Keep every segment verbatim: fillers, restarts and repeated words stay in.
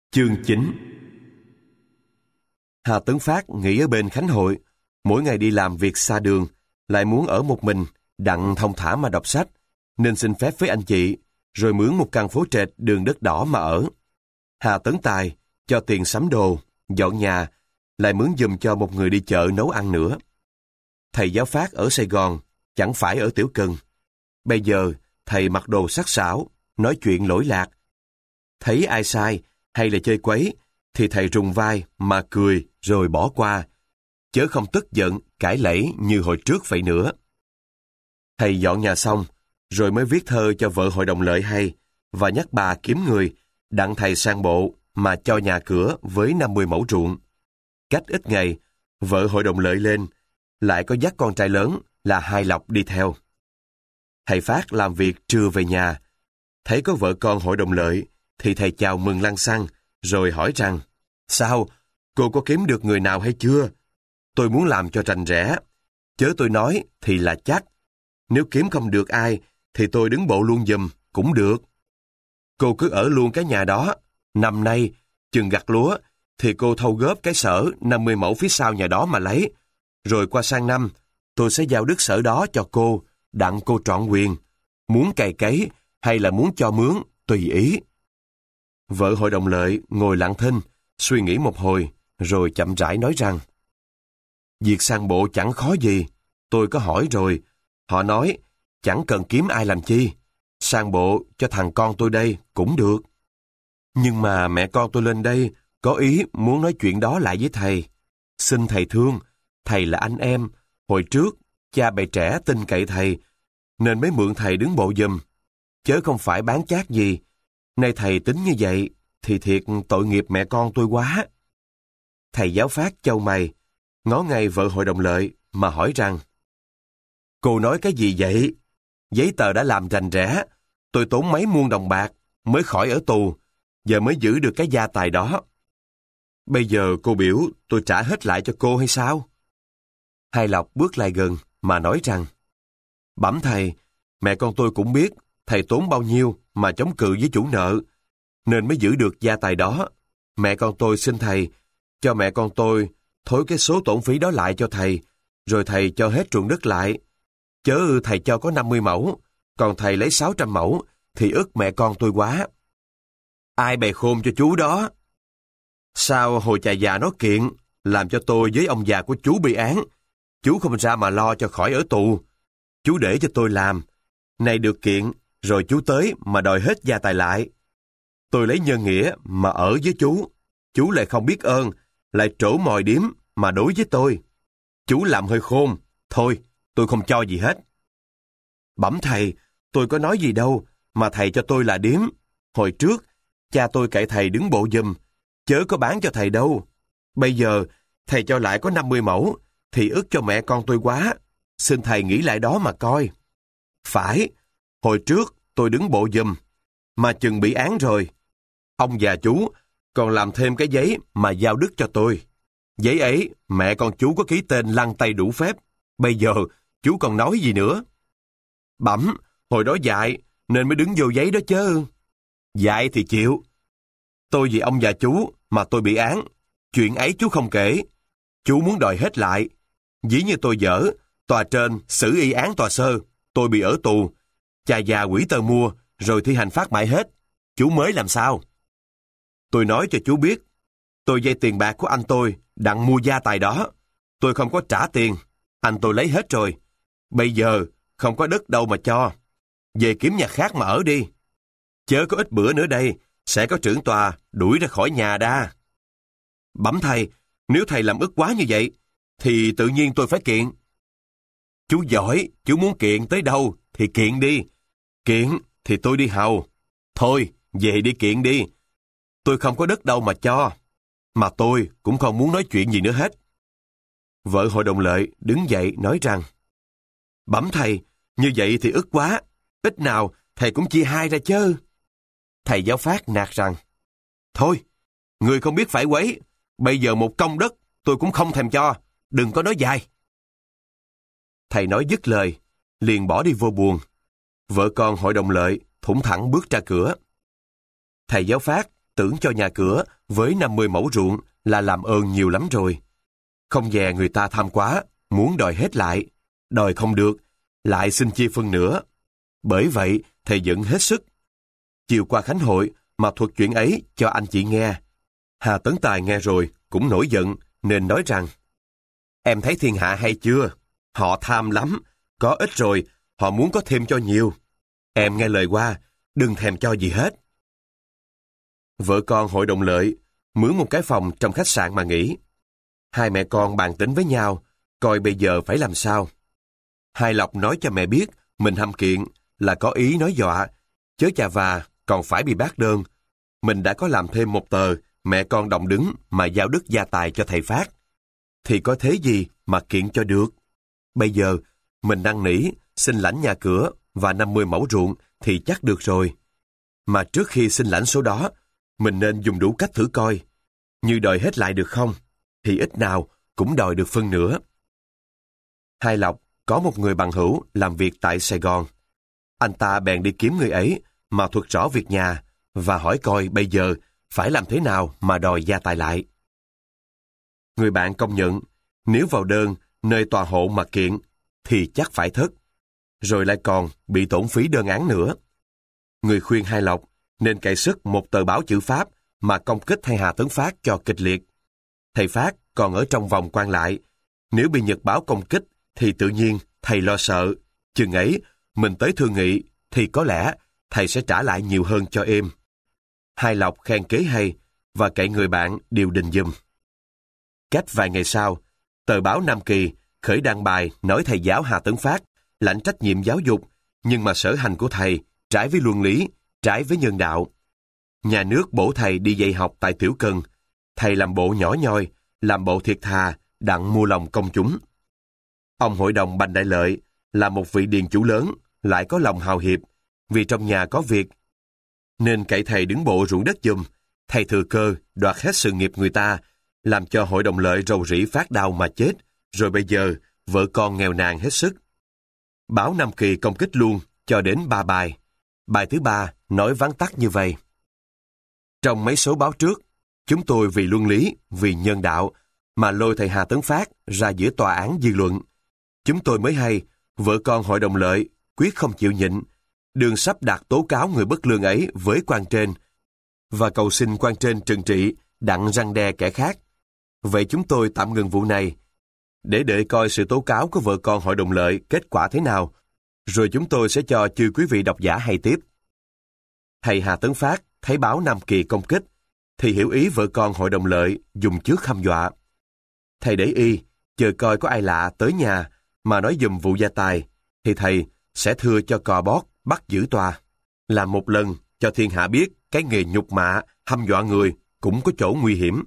Chương chín. Hà Tấn Phát nghỉ ở bên Khánh Hội, mỗi ngày đi làm việc xa đường, lại muốn ở một mình, đặng thong thả mà đọc sách, nên xin phép với anh chị, rồi mướn một căn phố trệt đường đất đỏ mà ở. Hà Tấn Tài cho tiền sắm đồ, dọn nhà, lại mướn giùm cho một người đi chợ nấu ăn nữa. Thầy giáo Phát ở Sài Gòn, chẳng phải ở Tiểu Cần. Bây giờ, thầy mặc đồ sắc sảo, nói chuyện lỗi lạc. Thấy ai sai, hay là chơi quấy, thì thầy rùng vai mà cười rồi bỏ qua, chớ không tức giận, cãi lẫy như hồi trước vậy nữa. Thầy dọn nhà xong, rồi mới viết thơ cho vợ Hội đồng Lợi hay, và nhắc bà kiếm người, đặng thầy sang bộ mà cho nhà cửa với năm mươi mẫu ruộng. Cách ít ngày, vợ Hội đồng Lợi lên, lại có dắt con trai lớn là Hai Lộc đi theo. Thầy Phát làm việc trưa về nhà, thấy có vợ con Hội đồng Lợi, thì thầy chào mừng lăng xăng, rồi hỏi rằng, sao, cô có kiếm được người nào hay chưa? Tôi muốn làm cho rành rẽ, chớ tôi nói thì là chắc. Nếu kiếm không được ai, thì tôi đứng bộ luôn giùm, cũng được. Cô cứ ở luôn cái nhà đó, năm nay, chừng gặt lúa, thì cô thâu góp cái sở năm mươi mẫu phía sau nhà đó mà lấy. Rồi qua sang năm, tôi sẽ giao đất sở đó cho cô, đặng cô trọn quyền. Muốn cày cấy, hay là muốn cho mướn, tùy ý. Vợ Hội đồng Lợi ngồi lặng thinh, suy nghĩ một hồi, rồi chậm rãi nói rằng, việc sang bộ chẳng khó gì, tôi có hỏi rồi, họ nói chẳng cần kiếm ai làm chi, sang bộ cho thằng con tôi đây cũng được. Nhưng mà mẹ con tôi lên đây có ý muốn nói chuyện đó lại với thầy. Xin thầy thương, thầy là anh em, hồi trước cha bề trẻ tin cậy thầy, nên mới mượn thầy đứng bộ giùm, chớ không phải bán chác gì. Nay thầy tính như vậy, thì thiệt tội nghiệp mẹ con tôi quá. Thầy giáo Phát chau mày, ngó ngay vợ Hội đồng Lợi mà hỏi rằng, cô nói cái gì vậy? Giấy tờ đã làm rành rẽ, tôi tốn mấy muôn đồng bạc mới khỏi ở tù, giờ mới giữ được cái gia tài đó. Bây giờ cô biểu tôi trả hết lại cho cô hay sao? Hai Lộc bước lại gần mà nói rằng, bẩm thầy, mẹ con tôi cũng biết thầy tốn bao nhiêu mà chống cự với chủ nợ, nên mới giữ được gia tài đó. Mẹ con tôi xin thầy, cho mẹ con tôi thối cái số tổn phí đó lại cho thầy, rồi thầy cho hết ruộng đất lại. Chớ thầy cho có năm mươi mẫu, còn thầy lấy sáu trăm mẫu, thì ức mẹ con tôi quá. Ai bày khôn cho chú đó? Sao hồi cha già nó kiện, làm cho tôi với ông già của chú bị án, chú không ra mà lo cho khỏi ở tù. Chú để cho tôi làm, nay được kiện, rồi chú tới mà đòi hết gia tài lại. Tôi lấy nhân nghĩa mà ở với chú, chú lại không biết ơn, lại trổ mồi điếm mà đối với tôi. Chú làm hơi khôn, thôi, tôi không cho gì hết. Bẩm thầy, tôi có nói gì đâu, mà thầy cho tôi là điếm. Hồi trước, cha tôi cậy thầy đứng bộ giùm, chớ có bán cho thầy đâu. Bây giờ, thầy cho lại có năm mươi mẫu, thì ức cho mẹ con tôi quá. Xin thầy nghĩ lại đó mà coi. Phải, hồi trước tôi đứng bộ giùm, mà chừng bị án rồi. Ông già chú còn làm thêm cái giấy mà giao đất cho tôi. Giấy ấy, mẹ con chú có ký tên lăn tay đủ phép. Bây giờ, chú còn nói gì nữa? Bẩm, hồi đó dạy, nên mới đứng vô giấy đó chứ. Dạy thì chịu. Tôi vì ông già chú mà tôi bị án. Chuyện ấy chú không kể. Chú muốn đòi hết lại. Dĩ như tôi dở, tòa trên xử y án tòa sơ, tôi bị ở tù. Cha già quỷ tơ mua, rồi thi hành phát mại hết. Chú mới làm sao? Tôi nói cho chú biết, tôi vay tiền bạc của anh tôi, đặng mua gia tài đó. Tôi không có trả tiền, anh tôi lấy hết rồi. Bây giờ, không có đất đâu mà cho. Về kiếm nhà khác mà ở đi. Chớ có ít bữa nữa đây, sẽ có trưởng tòa đuổi ra khỏi nhà đa. Bẩm thầy, nếu thầy làm ức quá như vậy, thì tự nhiên tôi phải kiện. Chú giỏi, chú muốn kiện tới đâu thì kiện đi. Kiện thì tôi đi hầu. Thôi, về đi kiện đi. Tôi không có đất đâu mà cho. Mà tôi cũng không muốn nói chuyện gì nữa hết. Vợ Hội đồng Lợi đứng dậy nói rằng, bẩm thầy, như vậy thì ức quá. Ít nào thầy cũng chia hai ra chứ. Thầy giáo Phát nạt rằng, thôi, người không biết phải quấy. Bây giờ một công đất tôi cũng không thèm cho. Đừng có nói dài. Thầy nói dứt lời, liền bỏ đi vô buồng. Vợ con Hội đồng Lợi thủng thẳng bước ra cửa. Thầy giáo Phát tưởng cho nhà cửa với năm mươi mẫu ruộng là làm ơn nhiều lắm rồi. Không dè người ta tham quá, muốn đòi hết lại. Đòi không được, lại xin chia phân nữa. Bởi vậy, thầy giận hết sức. Chiều qua khánh hội mà thuật chuyện ấy cho anh chị nghe. Hà Tấn Tài nghe rồi, cũng nổi giận, nên nói rằng: Em thấy thiên hạ hay chưa? Họ tham lắm, có ít rồi, họ muốn có thêm cho nhiều. Em nghe lời qua, đừng thèm cho gì hết. Vợ con hội đồng lợi, mướn một cái phòng trong khách sạn mà nghỉ. Hai mẹ con bàn tính với nhau, coi bây giờ phải làm sao. Hai Lộc nói cho mẹ biết mình hăm kiện, là có ý nói dọa, chớ chà và còn phải bị bác đơn. Mình đã có làm thêm một tờ, mẹ con đồng đứng mà giao đức gia tài cho thầy Phát. Thì có thế gì mà kiện cho được. Bây giờ, mình năn nỉ, xin lãnh nhà cửa và năm mươi mẫu ruộng thì chắc được rồi. Mà trước khi xin lãnh số đó, mình nên dùng đủ cách thử coi. Như đòi hết lại được không, thì ít nào cũng đòi được phân nữa. Hai Lộc có một người bằng hữu làm việc tại Sài Gòn. Anh ta bèn đi kiếm người ấy mà thuật rõ việc nhà và hỏi coi bây giờ phải làm thế nào mà đòi gia tài lại. Người bạn công nhận, nếu vào đơn nơi tòa hộ mà kiện thì chắc phải thất, rồi lại còn bị tổn phí đơn án nữa. Người khuyên Hai Lộc nên cậy sức một tờ báo chữ Pháp mà công kích thầy Hà Tấn Phát cho kịch liệt. Thầy Phát còn ở trong vòng quan lại, nếu bị nhật báo công kích thì tự nhiên thầy lo sợ, chừng ấy mình tới thương nghị thì có lẽ thầy sẽ trả lại nhiều hơn cho êm. Hai Lộc khen kế hay và cậy người bạn điều đình giùm. Cách vài ngày sau, tờ báo Nam Kỳ khởi đăng bài nói thầy giáo Hà Tấn Phát lãnh trách nhiệm giáo dục, nhưng mà sở hành của thầy trái với luân lý, trái với nhân đạo. Nhà nước bổ thầy đi dạy học tại Tiểu Cần, thầy làm bộ nhỏ nhoi, làm bộ thiệt thà, đặng mua lòng công chúng. Ông hội đồng Bành Đại Lợi là một vị điền chủ lớn, lại có lòng hào hiệp, vì trong nhà có việc, nên cậy thầy đứng bộ ruộng đất giùm. Thầy thừa cơ đoạt hết sự nghiệp người ta, làm cho hội đồng Lợi rầu rĩ phát đau mà chết, rồi bây giờ vợ con nghèo nàn hết sức. Báo Nam Kỳ công kích luôn cho đến ba bài. Bài thứ ba nói vắn tắt như vậy: Trong mấy số báo trước, chúng tôi vì luân lý, vì nhân đạo mà lôi thầy Hà Tấn Phát ra giữa tòa án dư luận. Chúng tôi mới hay, vợ con hội đồng Lợi quyết không chịu nhịn, đường sắp đặt tố cáo người bất lương ấy với quan trên, và cầu xin quan trên trừng trị, đặng răn đe kẻ khác. Vậy chúng tôi tạm ngừng vụ này, để đợi coi sự tố cáo của vợ con hội đồng Lợi kết quả thế nào, rồi chúng tôi sẽ cho chư quý vị độc giả hay tiếp. Thầy Hà Tấn Phát thấy báo Nam Kỳ công kích, thì hiểu ý vợ con hội đồng Lợi dùng trước hăm dọa. Thầy để y, chờ coi có ai lạ tới nhà mà nói dùm vụ gia tài, thì thầy sẽ thưa cho cò bót bắt giữ tòa. Làm một lần cho thiên hạ biết cái nghề nhục mạ, hăm dọa người cũng có chỗ nguy hiểm.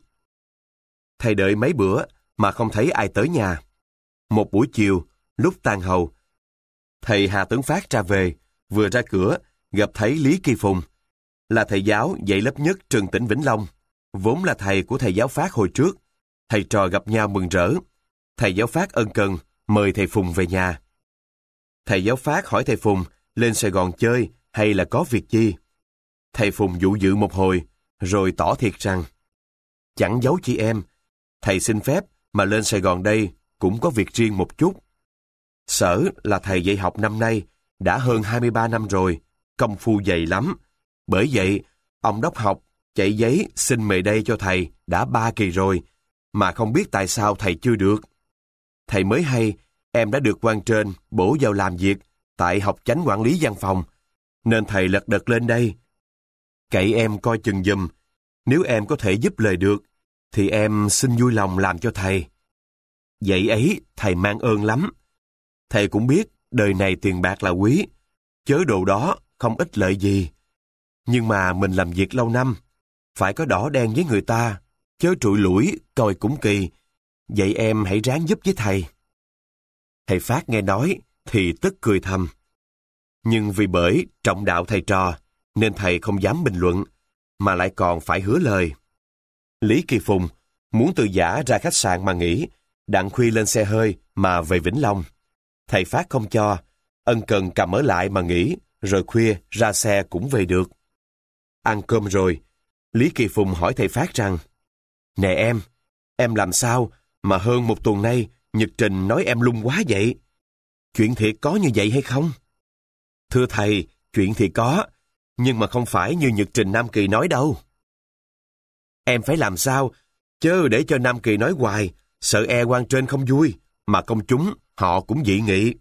Thầy đợi mấy bữa mà không thấy ai tới nhà. Một buổi chiều, lúc tan hầu, thầy Hà Tấn Phát ra về, vừa ra cửa gặp thấy Lý Kỳ Phùng, là thầy giáo dạy lớp nhất trường tỉnh Vĩnh Long, vốn là thầy của thầy giáo Phát hồi trước. Thầy trò gặp nhau mừng rỡ. Thầy giáo Phát ân cần mời thầy Phùng về nhà. Thầy giáo Phát hỏi thầy Phùng lên Sài Gòn chơi hay là có việc chi. Thầy Phùng dụ dự một hồi, rồi tỏ thiệt rằng: Chẳng giấu chị em, thầy xin phép mà lên Sài Gòn đây cũng có việc riêng một chút. Sở là thầy dạy học năm nay đã hơn hai mươi ba năm rồi, công phu dày lắm. Bởi vậy, ông đốc học chạy giấy xin mời đây cho thầy đã ba kỳ rồi, mà không biết tại sao thầy chưa được. Thầy mới hay, em đã được quan trên bổ vào làm việc tại học chánh quản lý văn phòng, nên thầy lật đật lên đây. Cậy em coi chừng giùm, nếu em có thể giúp lời được, thì em xin vui lòng làm cho thầy. Vậy ấy, thầy mang ơn lắm. Thầy cũng biết đời này tiền bạc là quý, chớ đồ đó không ích lợi gì. Nhưng mà mình làm việc lâu năm, phải có đỏ đen với người ta, chớ trụi lủi, coi cũng kỳ. Vậy em hãy ráng giúp với thầy. Thầy Phát nghe nói thì tức cười thầm. Nhưng vì bởi trọng đạo thầy trò, nên thầy không dám bình luận, mà lại còn phải hứa lời. Lý Kỳ Phùng muốn từ giả ra khách sạn mà nghỉ, đặng khuya lên xe hơi mà về Vĩnh Long. Thầy Phát không cho, ân cần cầm ở lại mà nghỉ, rồi khuya ra xe cũng về được. Ăn cơm rồi, Lý Kỳ Phùng hỏi thầy Phát rằng, Nè em, em làm sao mà hơn một tuần nay Nhật Trình nói em lung quá vậy? Chuyện thiệt có như vậy hay không? Thưa thầy, chuyện thì có, nhưng mà không phải như Nhật Trình Nam Kỳ nói đâu. Em phải làm sao, chớ để cho Nam Kỳ nói hoài, sợ e quan trên không vui, mà công chúng họ cũng dị nghị.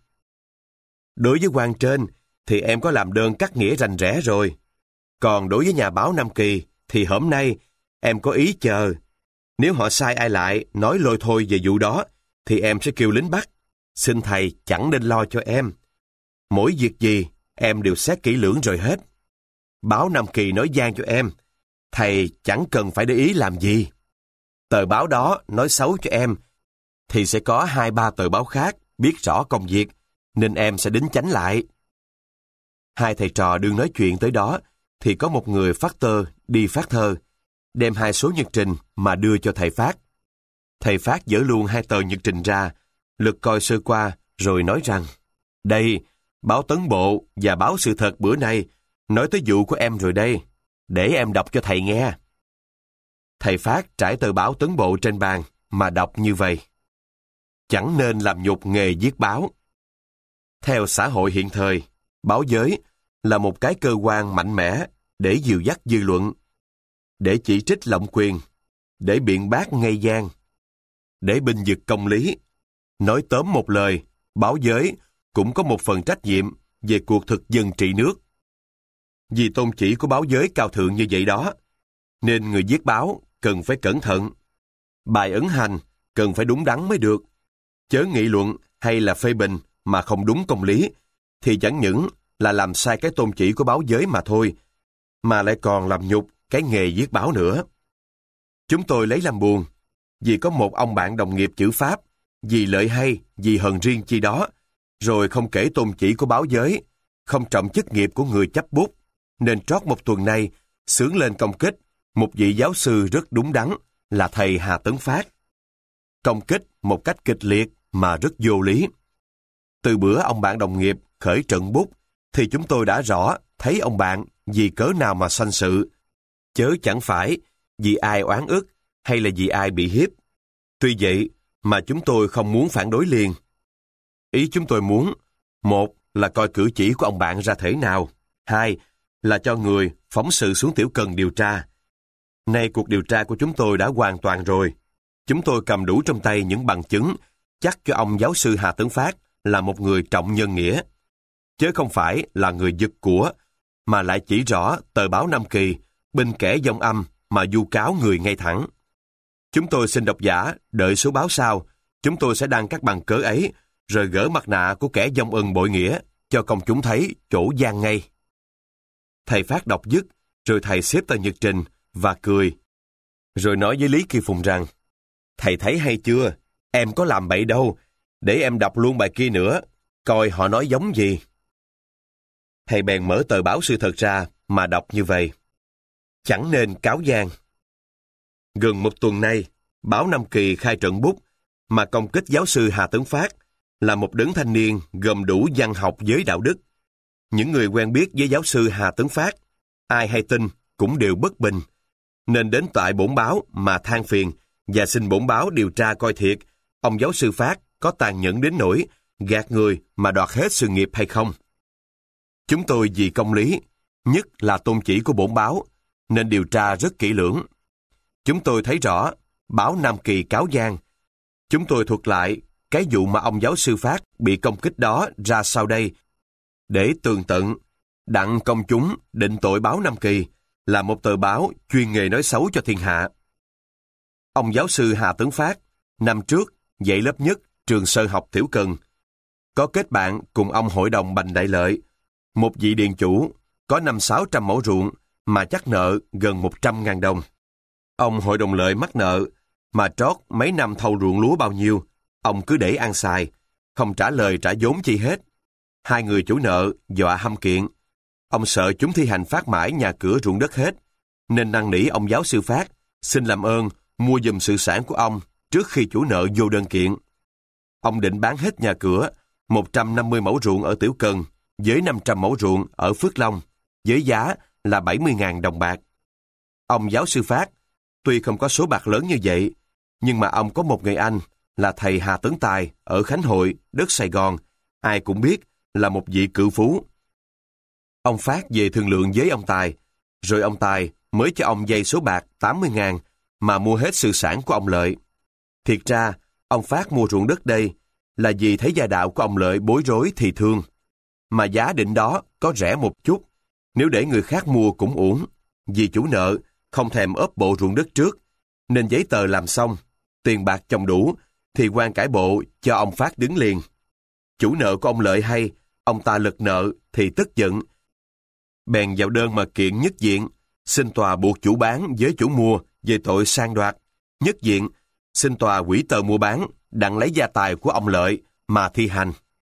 Đối với quan trên thì em có làm đơn cắt nghĩa rành rẽ rồi. Còn đối với nhà báo Nam Kỳ thì hôm nay em có ý chờ. Nếu họ sai ai lại nói lôi thôi về vụ đó thì em sẽ kêu lính bắt. Xin thầy chẳng nên lo cho em. Mỗi việc gì em đều xét kỹ lưỡng rồi hết. Báo Nam Kỳ nói gian cho em, thầy chẳng cần phải để ý làm gì. Tờ báo đó nói xấu cho em thì sẽ có hai ba tờ báo khác biết rõ công việc, nên em sẽ đính chánh lại. Hai thầy trò đương nói chuyện tới đó thì có một người phát tơ đi phát thơ, đem hai số nhật trình mà đưa cho thầy Phát. Thầy Phát dỡ luôn hai tờ nhật trình ra, lật coi sơ qua rồi nói rằng, đây, báo Tấn Bộ và báo Sự Thật bữa nay nói tới vụ của em rồi đây, để em đọc cho thầy nghe. Thầy Phát trải tờ báo Tấn Bộ trên bàn mà đọc như vậy. Chẳng nên làm nhục nghề viết báo. Theo xã hội hiện thời, báo giới là một cái cơ quan mạnh mẽ để dìu dắt dư luận, để chỉ trích lộng quyền, để biện bác ngây gian, để binh vực công lý. Nói tóm một lời, báo giới cũng có một phần trách nhiệm về cuộc thực dân trị nước. Vì tôn chỉ của báo giới cao thượng như vậy đó, nên người viết báo cần phải cẩn thận. Bài ấn hành cần phải đúng đắn mới được. Chớ nghị luận hay là phê bình mà không đúng công lý, thì chẳng những là làm sai cái tôn chỉ của báo giới mà thôi, mà lại còn làm nhục cái nghề viết báo nữa. Chúng tôi lấy làm buồn, vì có một ông bạn đồng nghiệp chữ Pháp, vì lợi hay, vì hờn riêng chi đó, rồi không kể tôn chỉ của báo giới, không trọng chức nghiệp của người chấp bút, nên trót một tuần nay xướng lên công kích một vị giáo sư rất đúng đắn là thầy Hà Tấn Phát. Công kích một cách kịch liệt mà rất vô lý. Từ bữa ông bạn đồng nghiệp khởi trận bút, thì chúng tôi đã rõ thấy ông bạn vì cớ nào mà sanh sự, chớ chẳng phải vì ai oán ức hay là vì ai bị hiếp. Tuy vậy mà chúng tôi không muốn phản đối liền. Ý chúng tôi muốn, một là coi cử chỉ của ông bạn ra thể nào, hai là cho người phóng sự xuống Tiểu Cần điều tra. Nay cuộc điều tra của chúng tôi đã hoàn toàn rồi. Chúng tôi cầm đủ trong tay những bằng chứng chắc cho ông giáo sư Hà Tấn Phát là một người trọng nhân nghĩa, chứ không phải là người giật của, mà lại chỉ rõ tờ báo Nam Kỳ bên kẻ dông âm mà vu cáo người ngay thẳng. Chúng tôi xin độc giả đợi số báo sau, chúng tôi sẽ đăng các bằng cớ ấy, rồi gỡ mặt nạ của kẻ dông ân bội nghĩa cho công chúng thấy chỗ gian ngay. Thầy Phát đọc dứt, rồi thầy xếp tờ nhật trình và cười, rồi nói với Lý Kỳ Phùng rằng, thầy thấy hay chưa, em có làm bậy đâu, để em đọc luôn bài kia nữa, coi họ nói giống gì. Thầy bèn mở tờ báo Sự Thật ra mà đọc như vậy. Chẳng nên cáo gian. Gần một tuần nay, báo Nam Kỳ khai trận bút mà công kích giáo sư Hà Tấn Phát là một đấng thanh niên gồm đủ văn học với đạo đức. Những người quen biết với giáo sư Hà Tấn Phát, ai hay tin cũng đều bất bình, nên đến tại bổn báo mà than phiền và xin bổn báo điều tra coi thiệt ông giáo sư Phát có tàn nhẫn đến nỗi gạt người mà đoạt hết sự nghiệp hay không. Chúng tôi vì công lý, nhất là tôn chỉ của bổn báo, nên điều tra rất kỹ lưỡng. Chúng tôi thấy rõ báo Nam Kỳ cáo gian. Chúng tôi thuật lại cái vụ mà ông giáo sư Phát bị công kích đó ra sau đây, để tường tận, đặng công chúng định tội báo Nam Kỳ là một tờ báo chuyên nghề nói xấu cho thiên hạ. Ông giáo sư Hà Tấn Phát, năm trước dạy lớp nhất trường sơ học Tiểu Cần, có kết bạn cùng ông hội đồng Bành Đại Lợi, một vị điền chủ có năm sáu trăm mẫu ruộng mà chắc nợ gần một trăm ngàn đồng. Ông hội đồng Lợi mắc nợ mà trót mấy năm thâu ruộng lúa bao nhiêu, ông cứ để ăn xài, không trả lời trả vốn chi hết. Hai người chủ nợ dọa hăm kiện. Ông sợ chúng thi hành phát mãi nhà cửa ruộng đất hết, nên năn nỉ ông giáo sư Phát xin làm ơn mua giùm sự sản của ông trước khi chủ nợ vô đơn kiện. Ông định bán hết nhà cửa, một trăm năm mươi mẫu ruộng ở Tiểu Cần với năm trăm mẫu ruộng ở Phước Long, với giá là bảy mươi ngàn đồng bạc. Ông giáo sư Phát, tuy không có số bạc lớn như vậy, nhưng mà ông có một người anh là thầy Hà Tấn Tài ở Khánh Hội, đất Sài Gòn, ai cũng biết là một vị cự phú. Ông Phát về thương lượng với ông Tài, rồi ông Tài mới cho ông vay số bạc tám mươi ngàn mà mua hết sự sản của ông Lợi. Thiệt ra, ông Phát mua ruộng đất đây là vì thấy gia đạo của ông Lợi bối rối thì thương. Mà giá định đó có rẻ một chút, nếu để người khác mua cũng uổng, vì chủ nợ không thèm ốp bộ ruộng đất trước, nên giấy tờ làm xong, tiền bạc chồng đủ, thì quan cải bộ cho ông Phát đứng liền. Chủ nợ của ông Lợi hay, ông ta lật nợ thì tức giận. Bèn vào đơn mà kiện nhất diện, xin tòa buộc chủ bán với chủ mua về tội sang đoạt. Nhất diện, xin tòa hủy tờ mua bán, đặng lấy gia tài của ông Lợi mà thi hành.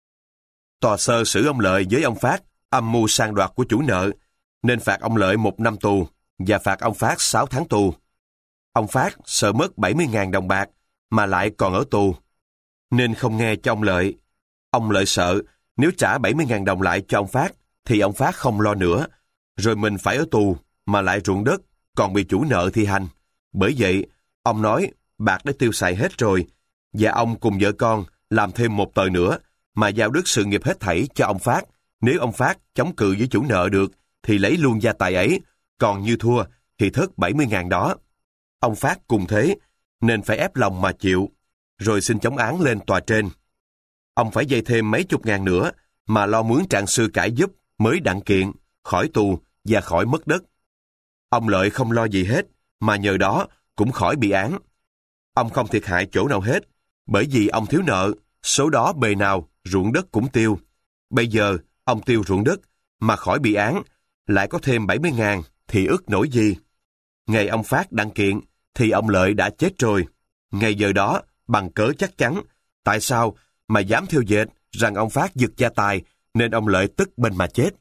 Tòa sơ xử ông Lợi với ông Phát âm mưu sang đoạt của chủ nợ, nên phạt ông Lợi một năm tù và phạt ông Phát sáu tháng tù. Ông Phát sợ mất bảy mươi ngàn đồng bạc mà lại còn ở tù, nên không nghe cho ông Lợi. Ông Lợi sợ nếu trả bảy mươi ngàn đồng lại cho ông Phát thì ông Phát không lo nữa, rồi mình phải ở tù mà lại ruộng đất còn bị chủ nợ thi hành. Bởi vậy, ông nói bạc đã tiêu xài hết rồi, và ông cùng vợ con làm thêm một tờ nữa mà giao đất sự nghiệp hết thảy cho ông Phát. Nếu ông Phát chống cự với chủ nợ được thì lấy luôn gia tài ấy, còn như thua thì thất bảy mươi ngàn đó. Ông Phát cùng thế, nên phải ép lòng mà chịu, rồi xin chống án lên tòa trên. Ông phải vay thêm mấy chục ngàn nữa mà lo mướn trạng sư cãi giúp mới đặng kiện, khỏi tù và khỏi mất đất. Ông Lợi không lo gì hết, mà nhờ đó cũng khỏi bị án. Ông không thiệt hại chỗ nào hết, bởi vì ông thiếu nợ, số đó bề nào ruộng đất cũng tiêu. Bây giờ ông tiêu ruộng đất mà khỏi bị án, lại có thêm bảy mươi ngàn thì ức nổi gì. Ngày ông Phát đặng kiện thì ông Lợi đã chết rồi. Ngày giờ đó, bằng cớ chắc chắn, tại sao mà dám theo dệt rằng ông Phát giật gia tài, nên ông Lợi tức bên mà chết.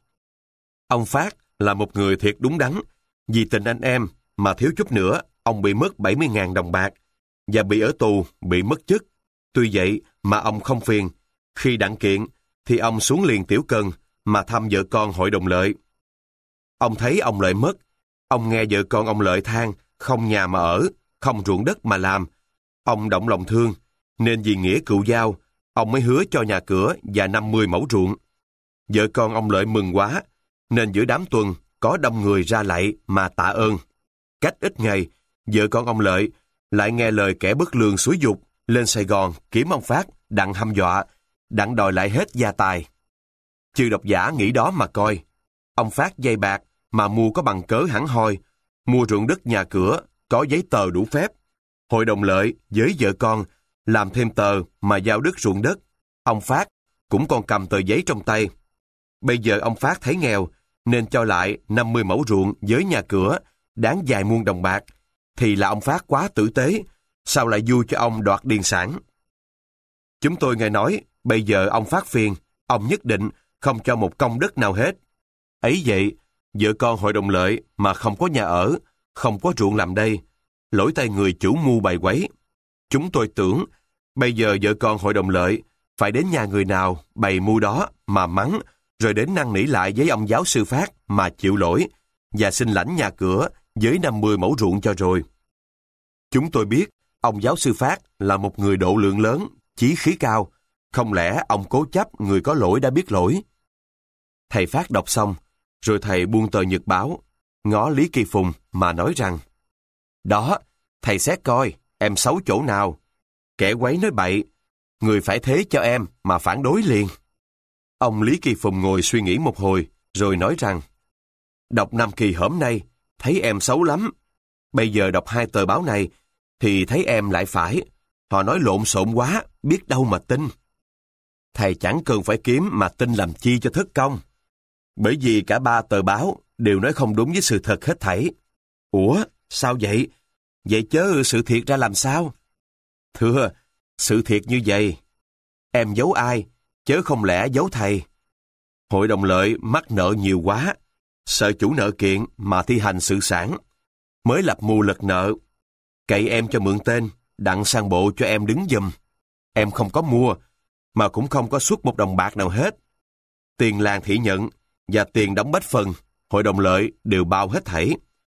Ông Phát là một người thiệt đúng đắn, vì tình anh em mà thiếu chút nữa, ông bị mất bảy mươi ngàn đồng bạc, và bị ở tù, bị mất chức. Tuy vậy mà ông không phiền. Khi đặng kiện, thì ông xuống liền Tiểu Cần mà thăm vợ con hội đồng Lợi. Ông thấy ông Lợi mất, ông nghe vợ con ông Lợi than, không nhà mà ở, không ruộng đất mà làm. Ông động lòng thương, nên vì nghĩa cựu giao, ông mới hứa cho nhà cửa và năm mươi mẫu ruộng. Vợ con ông Lợi mừng quá, nên giữa đám tuần có đông người ra lạy mà tạ ơn. Cách ít ngày, vợ con ông Lợi lại nghe lời kẻ bất lương xúi giục lên Sài Gòn kiếm ông Phát đặng hăm dọa, đặng đòi lại hết gia tài. Chư độc giả nghĩ đó mà coi. Ông Phát vay bạc mà mua có bằng cớ hẳn hoi, mua ruộng đất nhà cửa, có giấy tờ đủ phép. Hội đồng Lợi với vợ con làm thêm tờ mà giao đất ruộng đất. Ông Phát cũng còn cầm tờ giấy trong tay. Bây giờ ông Phát thấy nghèo, nên cho lại năm mươi mẫu ruộng với nhà cửa, đáng vài muôn đồng bạc, thì là ông Phát quá tử tế, sao lại vui cho ông đoạt điền sản. Chúng tôi nghe nói, bây giờ ông Phát phiền, ông nhất định không cho một công đất nào hết. Ấy vậy, vợ con hội đồng Lợi mà không có nhà ở, không có ruộng làm đây, lỗi tay người chủ mưu bày quấy. Chúng tôi tưởng, bây giờ vợ con hội đồng Lợi phải đến nhà người nào bày mưu đó mà mắng, rồi đến năn nỉ lại với ông giáo sư Phát mà chịu lỗi, và xin lãnh nhà cửa với năm mươi mẫu ruộng cho rồi. Chúng tôi biết, ông giáo sư Phát là một người độ lượng lớn, chí khí cao, không lẽ ông cố chấp người có lỗi đã biết lỗi. Thầy Phát đọc xong, rồi thầy buông tờ nhật báo, ngó Lý Kỳ Phùng mà nói rằng, đó, thầy xét coi, em xấu chỗ nào. Kẻ quấy nói bậy, người phải thế cho em mà phản đối liền. Ông Lý Kỳ Phùng ngồi suy nghĩ một hồi, rồi nói rằng, đọc năm kỳ hổm nay, thấy em xấu lắm. Bây giờ đọc hai tờ báo này, thì thấy em lại phải. Họ nói lộn xộn quá, biết đâu mà tin. Thầy chẳng cần phải kiếm mà tin làm chi cho thất công. Bởi vì cả ba tờ báo đều nói không đúng với sự thật hết thảy. Ủa, sao vậy? Vậy chớ sự thiệt ra làm sao? Thưa, sự thiệt như vậy. Em giấu ai, chớ không lẽ giấu thầy. Hội đồng Lợi mắc nợ nhiều quá, sợ chủ nợ kiện mà thi hành sự sản, mới lập mưu lật nợ. Cậy em cho mượn tên, đặng sang bộ cho em đứng giùm. Em không có mua, mà cũng không có xuất một đồng bạc nào hết. Tiền làng thị nhận và tiền đóng bách phần, hội đồng Lợi đều bao hết thảy.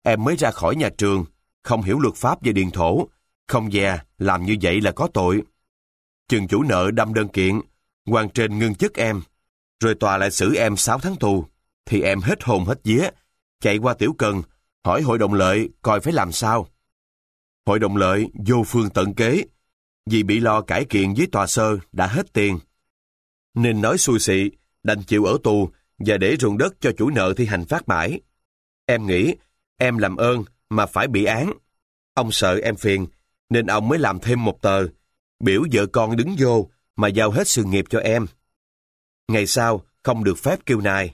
Em mới ra khỏi nhà trường, không hiểu luật pháp về điền thổ, không dè, làm như vậy là có tội. Chừng chủ nợ đâm đơn kiện, quan trên ngưng chức em, rồi tòa lại xử em sáu tháng tù, thì em hết hồn hết vía, chạy qua Tiểu Cần, hỏi hội đồng lợi coi phải làm sao. Hội đồng lợi vô phương tận kế, vì bị lo cải kiện với tòa sơ đã hết tiền. Nên nói xui xị, đành chịu ở tù và để ruộng đất cho chủ nợ thi hành phát mãi. Em nghĩ, em làm ơn mà phải bị án. Ông sợ em phiền, nên ông mới làm thêm một tờ, biểu vợ con đứng vô mà giao hết sự nghiệp cho em. Ngày sau, không được phép kêu nài.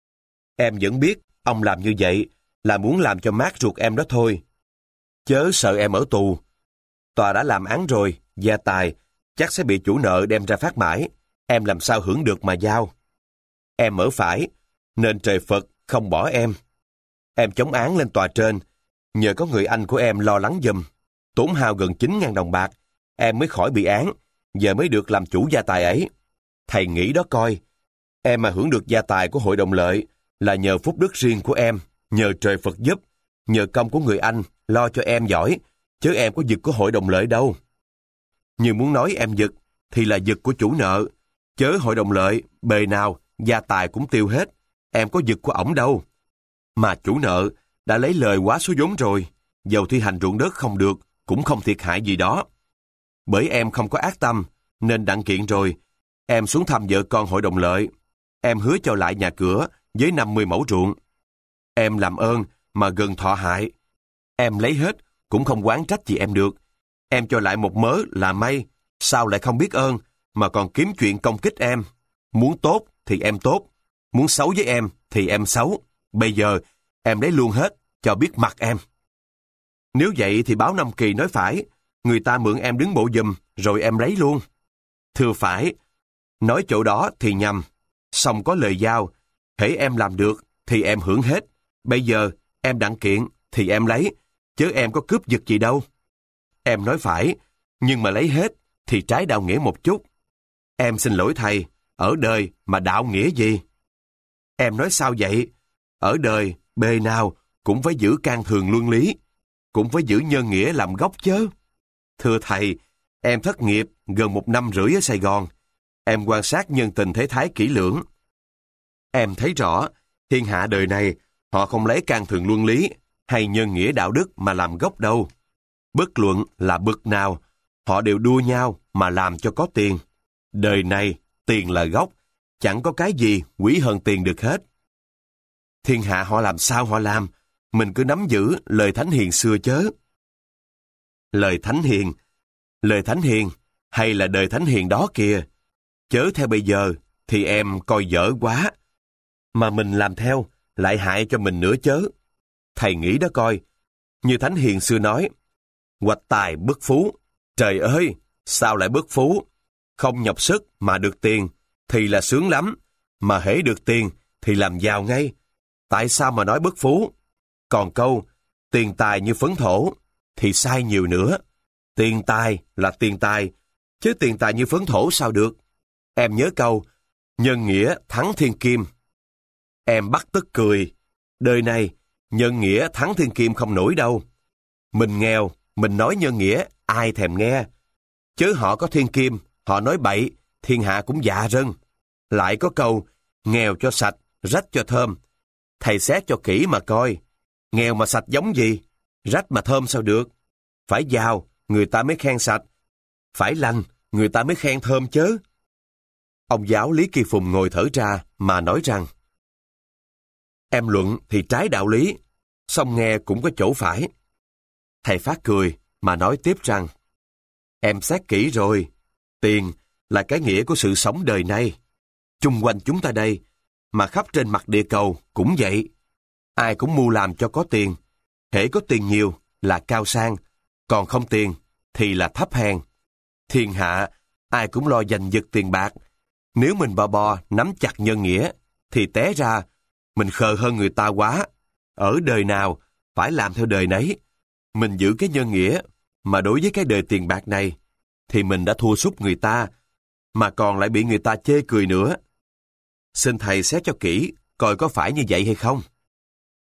Em vẫn biết, ông làm như vậy là muốn làm cho mát ruột em đó thôi. Chớ sợ em ở tù. Tòa đã làm án rồi, gia tài, chắc sẽ bị chủ nợ đem ra phát mãi. Em làm sao hưởng được mà giao. Em ở phải, nên trời Phật không bỏ em. Em chống án lên tòa trên, nhờ có người anh của em lo lắng giùm, tốn hao gần chín ngàn đồng bạc, em mới khỏi bị án, giờ mới được làm chủ gia tài ấy. Thầy nghĩ đó coi, em mà hưởng được gia tài của hội đồng lợi là nhờ phúc đức riêng của em, nhờ trời Phật giúp, nhờ công của người anh lo cho em giỏi, chứ em có giật của hội đồng lợi đâu. Như muốn nói em giật, thì là giật của chủ nợ, chớ hội đồng lợi, bề nào, gia tài cũng tiêu hết, em có giật của ổng đâu. Mà chủ nợ đã lấy lời quá số vốn rồi, dầu thi hành ruộng đất không được, cũng không thiệt hại gì đó. Bởi em không có ác tâm, nên đặng kiện rồi, em xuống thăm vợ con hội đồng lợi. Em hứa cho lại nhà cửa với năm mươi mẫu ruộng. Em làm ơn mà gần thọ hại. Em lấy hết, cũng không oán trách gì em được. Em cho lại một mớ là may, sao lại không biết ơn, mà còn kiếm chuyện công kích em. Muốn tốt thì em tốt, muốn xấu với em thì em xấu. Bây giờ, em lấy luôn hết, cho biết mặt em. Nếu vậy thì báo Năm Kỳ nói phải, người ta mượn em đứng bộ giùm, rồi em lấy luôn. Thưa phải, nói chỗ đó thì nhầm, song có lời giao, hễ em làm được thì em hưởng hết. Bây giờ, em đặng kiện thì em lấy, chứ em có cướp giật gì đâu. Em nói phải, nhưng mà lấy hết thì trái đạo nghĩa một chút. Em xin lỗi thầy, ở đời mà đạo nghĩa gì? Em nói sao vậy? Ở đời, bề nào cũng phải giữ can thường luân lý, cũng phải giữ nhân nghĩa làm gốc chớ. Thưa thầy, em thất nghiệp gần một năm rưỡi ở Sài Gòn. Em quan sát nhân tình thế thái kỹ lưỡng. Em thấy rõ, thiên hạ đời này, họ không lấy can thường luân lý hay nhân nghĩa đạo đức mà làm gốc đâu. Bất luận là bậc nào, họ đều đua nhau mà làm cho có tiền. Đời này, tiền là gốc, chẳng có cái gì quý hơn tiền được hết. Thiên hạ họ làm sao họ làm, mình cứ nắm giữ lời Thánh Hiền xưa chớ. Lời Thánh Hiền, lời Thánh Hiền, hay là đời Thánh Hiền đó kìa. Chớ theo bây giờ, thì em coi dở quá. Mà mình làm theo, lại hại cho mình nữa chớ. Thầy nghĩ đó coi, như Thánh Hiền xưa nói, hoạch tài bất phú. Trời ơi, sao lại bất phú? Không nhọc sức mà được tiền, thì là sướng lắm. Mà hễ được tiền, thì làm giàu ngay. Tại sao mà nói bất phú? Còn câu, tiền tài như phấn thổ, thì sai nhiều nữa. Tiền tài là tiền tài, chứ tiền tài như phấn thổ sao được? Em nhớ câu, nhân nghĩa thắng thiên kim. Em bắt tức cười. Đời này, nhân nghĩa thắng thiên kim không nổi đâu. Mình nghèo, mình nói nhân nghĩa, ai thèm nghe. Chứ họ có thiên kim, họ nói bậy, thiên hạ cũng dạ rân. Lại có câu, nghèo cho sạch, rách cho thơm. Thầy xét cho kỹ mà coi, nghèo mà sạch giống gì? Rách mà thơm sao được? Phải giàu, người ta mới khen sạch. Phải lành, người ta mới khen thơm chớ. Ông giáo Lý Kỳ Phùng ngồi thở ra mà nói rằng, em luận thì trái đạo lý, song nghe cũng có chỗ phải. Thầy Phát cười mà nói tiếp rằng, em xét kỹ rồi, tiền là cái nghĩa của sự sống đời nay. Chung quanh chúng ta đây, mà khắp trên mặt địa cầu cũng vậy. Ai cũng mưu làm cho có tiền. Hễ có tiền nhiều là cao sang, còn không tiền thì là thấp hèn. Thiên hạ, ai cũng lo giành giật tiền bạc. Nếu mình bò bò nắm chặt nhân nghĩa, thì té ra mình khờ hơn người ta quá. Ở đời nào, phải làm theo đời nấy. Mình giữ cái nhân nghĩa, mà đối với cái đời tiền bạc này, thì mình đã thua sút người ta, mà còn lại bị người ta chê cười nữa. Xin thầy xét cho kỹ, coi có phải như vậy hay không.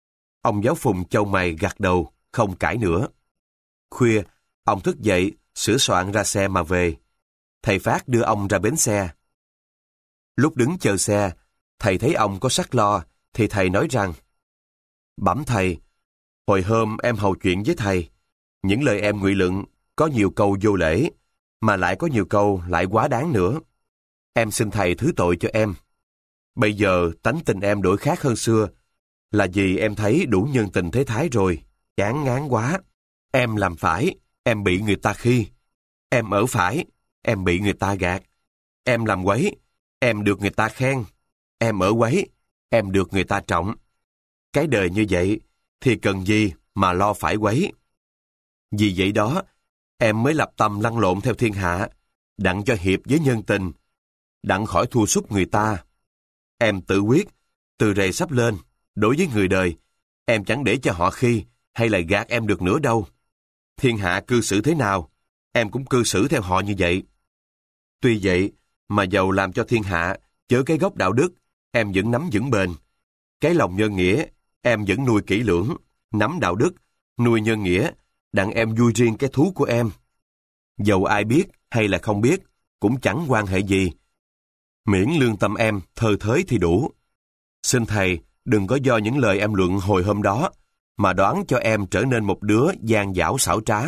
Ông giáo Phùng chau mày gật đầu, không cãi nữa. Khuya, ông thức dậy, sửa soạn ra xe mà về. Thầy Phát đưa ông ra bến xe. Lúc đứng chờ xe, thầy thấy ông có sắc lo, thì thầy nói rằng: Bẩm thầy, hồi hôm em hầu chuyện với thầy. Những lời em ngụy luận có nhiều câu vô lễ, mà lại có nhiều câu lại quá đáng nữa. Em xin thầy thứ tội cho em. Bây giờ tánh tình em đổi khác hơn xưa, là vì em thấy đủ nhân tình thế thái rồi, chán ngán quá. Em làm phải, em bị người ta khi. Em ở phải, em bị người ta gạt. Em làm quấy, em được người ta khen. Em ở quấy, em được người ta trọng. Cái đời như vậy, thì cần gì mà lo phải quấy. Vì vậy đó, em mới lập tâm lăn lộn theo thiên hạ, đặng cho hiệp với nhân tình, đặng khỏi thua sút người ta. Em tự quyết, từ rày sắp lên, đối với người đời, em chẳng để cho họ khi hay là gạt em được nữa đâu. Thiên hạ cư xử thế nào, em cũng cư xử theo họ như vậy. Tuy vậy, mà dầu làm cho thiên hạ chớ cái gốc đạo đức, em vẫn nắm vững bền. Cái lòng nhân nghĩa, em vẫn nuôi kỹ lưỡng, nắm đạo đức, nuôi nhân nghĩa, đặng em vui riêng cái thú của em. Dầu ai biết hay là không biết, cũng chẳng quan hệ gì. Miễn lương tâm em thơ thới thì đủ. Xin thầy đừng có do những lời em luận hồi hôm đó mà đoán cho em trở nên một đứa gian dảo xảo trá.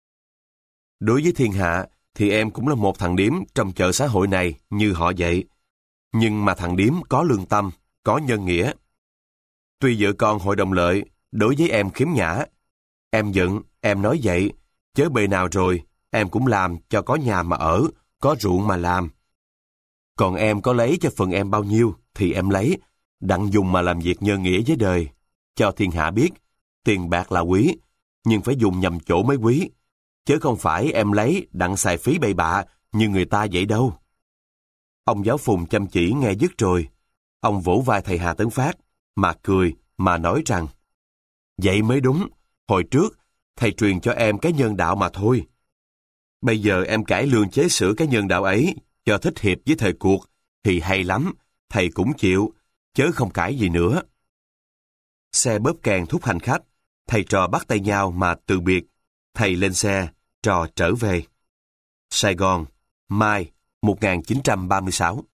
Đối với thiên hạ thì em cũng là một thằng điếm trong chợ xã hội này như họ vậy. Nhưng mà thằng điếm có lương tâm, có nhân nghĩa. Tuy vợ con hội đồng lợi đối với em khiếm nhã, em giận, em nói vậy, chớ bề nào rồi em cũng làm cho có nhà mà ở, có ruộng mà làm. Còn em có lấy cho phần em bao nhiêu thì em lấy, đặng dùng mà làm việc nhân nghĩa với đời, cho thiên hạ biết tiền bạc là quý, nhưng phải dùng nhầm chỗ mới quý, chứ không phải em lấy đặng xài phí bậy bạ như người ta vậy đâu. Ông giáo Phùng chăm chỉ nghe dứt rồi, ông vỗ vai thầy Hà Tấn Phát, mà cười, mà nói rằng: Vậy mới đúng, hồi trước thầy truyền cho em cái nhân đạo mà thôi. Bây giờ em cải lương chế sửa cái nhân đạo ấy cho thích hiệp với thời cuộc thì hay lắm, thầy cũng chịu, chớ không cãi gì nữa. Xe bóp kèn thúc hành khách, thầy trò bắt tay nhau mà từ biệt. Thầy lên xe, trò trở về. Sài Gòn, Mai một nghìn chín trăm ba mươi sáu.